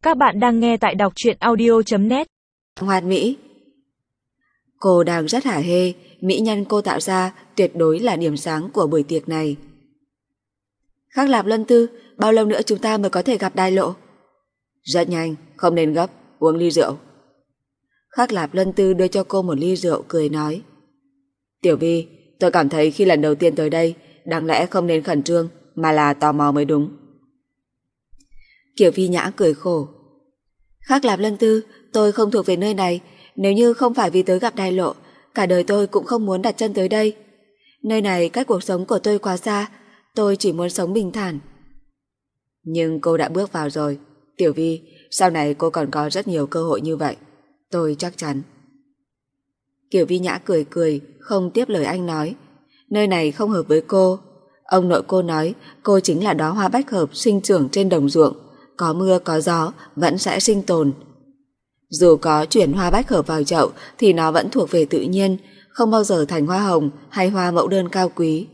Các bạn đang nghe tại đọc truyện audio.net. Hoàn mỹ. Cô đang rất hả hê, mỹ nhân cô tạo ra tuyệt đối là điểm sáng của buổi tiệc này. Khắc Lạp Lân Tư, bao lâu nữa chúng ta mới có thể gặp Đài Lộ? Rất nhanh, không nên gấp, uống ly rượu. Khắc Lạp Lân Tư đưa cho cô một ly rượu, cười nói: Tiểu Vi, tôi cảm thấy khi lần đầu tiên tới đây, đáng lẽ không nên khẩn trương, mà là tò mò mới đúng. Kiều Vi Nhã cười khổ: Khắc Lạp Lân Tư, tôi không thuộc về nơi này. Nếu như không phải vì tới gặp Đài Lộ, cả đời tôi cũng không muốn đặt chân tới đây. Nơi này cách cuộc sống của tôi quá xa, tôi chỉ muốn sống bình thản. Nhưng cô đã bước vào rồi, Tiểu Vi, sau này cô còn có rất nhiều cơ hội như vậy, tôi chắc chắn. Kiều Vi Nhã cười cười, không tiếp lời anh nói. Nơi này không hợp với cô. Ông nội cô nói cô chính là đóa hoa bách hợp sinh trưởng trên đồng ruộng, có mưa có gió vẫn sẽ sinh tồn. Dù có chuyển hoa bách hợp vào chậu thì nó vẫn thuộc về tự nhiên, không bao giờ thành hoa hồng hay hoa mẫu đơn cao quý.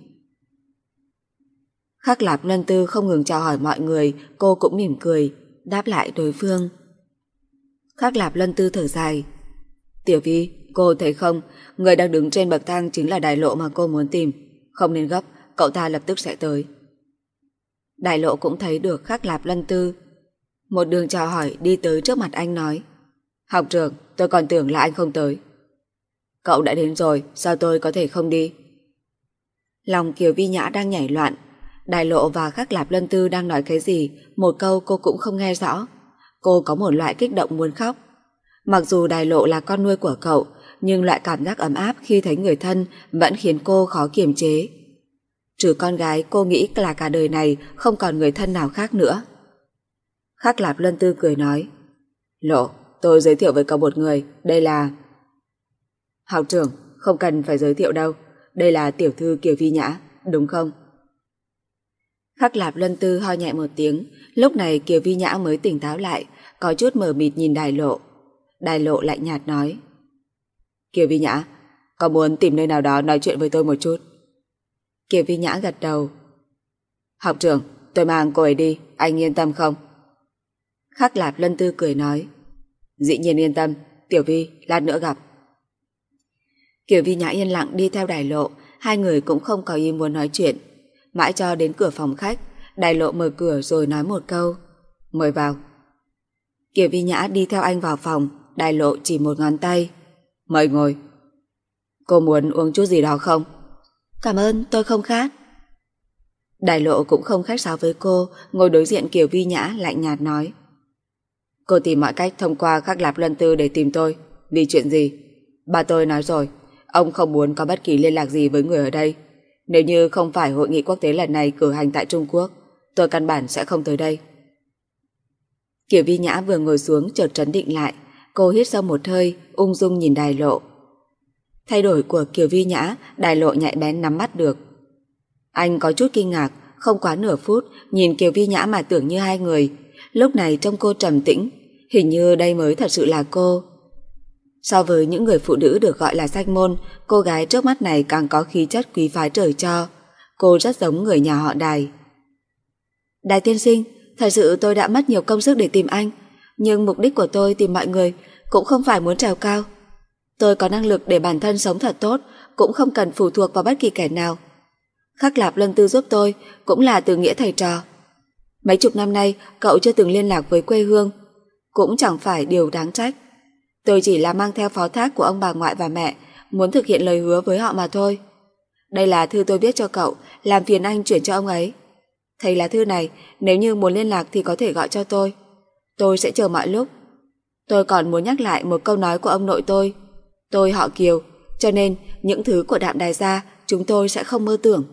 Khắc Lạp Lân Tư không ngừng chào hỏi mọi người, cô cũng mỉm cười đáp lại đối phương. Khắc Lạp Lân Tư thở dài: Tiểu Vi, cô thấy không, người đang đứng trên bậc thang chính là Đài Lộ mà cô muốn tìm. Không nên gấp, cậu ta lập tức sẽ tới. Đài Lộ cũng thấy được Khắc Lạp Lân Tư, một đường chào hỏi đi tới trước mặt anh nói: Học trưởng, tôi còn tưởng là anh không tới. Cậu đã đến rồi, sao tôi có thể không đi? Lòng Kiều Vi Nhã đang nhảy loạn. Đài Lộ và Khắc Lạp Lân Tư đang nói cái gì, một câu cô cũng không nghe rõ. Cô có một loại kích động muốn khóc. Mặc dù Đài Lộ là con nuôi của cậu, nhưng loại cảm giác ấm áp khi thấy người thân vẫn khiến cô khó kiềm chế. Trừ con gái, cô nghĩ là cả đời này không còn người thân nào khác nữa. Khắc Lạp Lân Tư cười nói: Lộ, tôi giới thiệu với cậu một người, đây là... Học trưởng, không cần phải giới thiệu đâu, đây là tiểu thư Kiều Vi Nhã, đúng không? Khắc Lạp Lân Tư ho nhẹ một tiếng, lúc này Kiều Vi Nhã mới tỉnh táo lại, có chút mờ mịt nhìn Đài Lộ. Đài Lộ lạnh nhạt nói: Kiều Vi Nhã, có muốn tìm nơi nào đó nói chuyện với tôi một chút? Kiều Vi Nhã gật đầu. Học trưởng, tôi mang cô ấy đi, anh yên tâm không? Khắc Lạp Lân Tư cười nói: Dĩ nhiên yên tâm, Tiểu Vi, lát nữa gặp. Kiều Vi Nhã yên lặng đi theo Đài Lộ, hai người cũng không có ý muốn nói chuyện. Mãi cho đến cửa phòng khách, Đài Lộ mở cửa rồi nói một câu: Mời vào. Kiều Vi Nhã đi theo anh vào phòng, Đài Lộ chỉ một ngón tay: Mời ngồi. Cô muốn uống chút gì đó không? Cảm ơn, tôi không khát. Đài Lộ cũng không khách sáo với cô, ngồi đối diện Kiều Vi Nhã lạnh nhạt nói: Cô tìm mọi cách thông qua Khắc Lạp Lân Tư để tìm tôi. Vì chuyện gì? Bà tôi nói rồi, ông không muốn có bất kỳ liên lạc gì với người ở đây. Nếu như không phải hội nghị quốc tế lần này cử hành tại Trung Quốc, tôi căn bản sẽ không tới đây. Kiều Vi Nhã vừa ngồi xuống chợt trấn định lại. Cô hít sâu một hơi, ung dung nhìn Đài Lộ. Thay đổi của Kiều Vi Nhã, Đài Lộ nhạy bén nắm bắt được. Anh có chút kinh ngạc, không quá nửa phút nhìn Kiều Vi Nhã mà tưởng như hai người. Lúc này trông cô trầm tĩnh, hình như đây mới thật sự là cô. So với những người phụ nữ được gọi là danh môn, cô gái trước mắt này càng có khí chất quý phái trời cho. Cô rất giống người nhà họ Đài. Đài tiên sinh, thật sự tôi đã mất nhiều công sức để tìm anh, nhưng mục đích của tôi tìm mọi người cũng không phải muốn trèo cao. Tôi có năng lực để bản thân sống thật tốt, cũng không cần phụ thuộc vào bất kỳ kẻ nào. Khắc Lạp Lân Tư giúp tôi cũng là từ nghĩa thầy trò. Mấy chục năm nay cậu chưa từng liên lạc với quê hương, cũng chẳng phải điều đáng trách. Tôi chỉ là mang theo phó thác của ông bà ngoại và mẹ, muốn thực hiện lời hứa với họ mà thôi. Đây là thư tôi viết cho cậu, làm phiền anh chuyển cho ông ấy. Thầy lá thư này, nếu như muốn liên lạc thì có thể gọi cho tôi. Tôi sẽ chờ mọi lúc. Tôi còn muốn nhắc lại một câu nói của ông nội tôi họ Kiều, cho nên những thứ của Đạm Đài gia chúng tôi sẽ không mơ tưởng.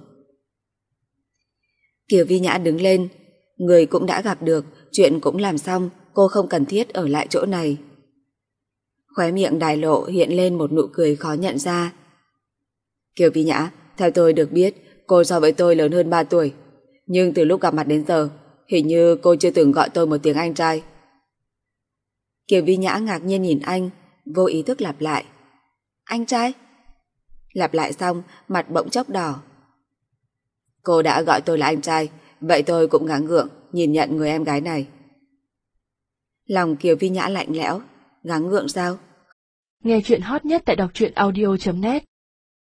Kiều Vi Nhã đứng lên. Người cũng đã gặp được, chuyện cũng làm xong, cô không cần thiết ở lại chỗ này. Khóe miệng Đài Lộ hiện lên một nụ cười khó nhận ra. Kiều Vi Nhã, theo tôi được biết, cô so với tôi lớn hơn 3 tuổi. Nhưng từ lúc gặp mặt đến giờ, hình như cô chưa từng gọi tôi một tiếng anh trai. Kiều Vi Nhã ngạc nhiên nhìn anh, vô ý thức lặp lại: Anh trai? Lặp lại xong, mặt bỗng chốc đỏ. Cô đã gọi tôi là anh trai, vậy tôi cũng gắng gượng nhìn nhận người em gái này. Lòng Kiều Vi Nhã lạnh lẽo. Gắng gượng sao? Nghe chuyện hot nhất tại đọc truyện audio.net